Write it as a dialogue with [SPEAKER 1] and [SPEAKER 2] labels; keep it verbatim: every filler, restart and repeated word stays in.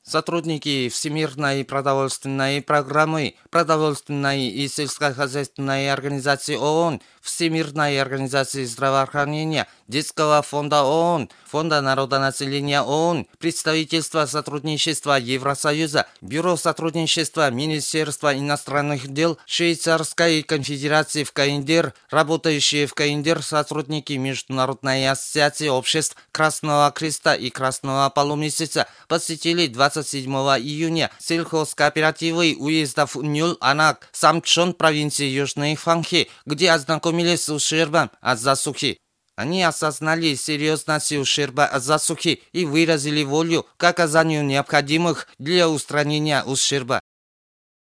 [SPEAKER 1] Сотрудники Всемирной продовольственной программы, Продовольственной и сельскохозяйственной организации ООН, Всемирной организации здравоохранения, Детского фонда ООН, Фонда народонаселения ООН, Представительства сотрудничества Евросоюза, Бюро сотрудничества Министерства иностранных дел Швейцарской конфедерации в КНДР, работающие в КНДР сотрудники Международной ассоциации обществ Красного Креста и Красного Полумесяца посетили двадцать седьмого июня сельхозкооперативы уездов Нюл, Анак, Самчон провинции Южной Фанхи, где ознакомились с ущербом от засухи. Они осознали серьезность ущерба от засухи и выразили волю к оказанию необходимых для устранения ущерба.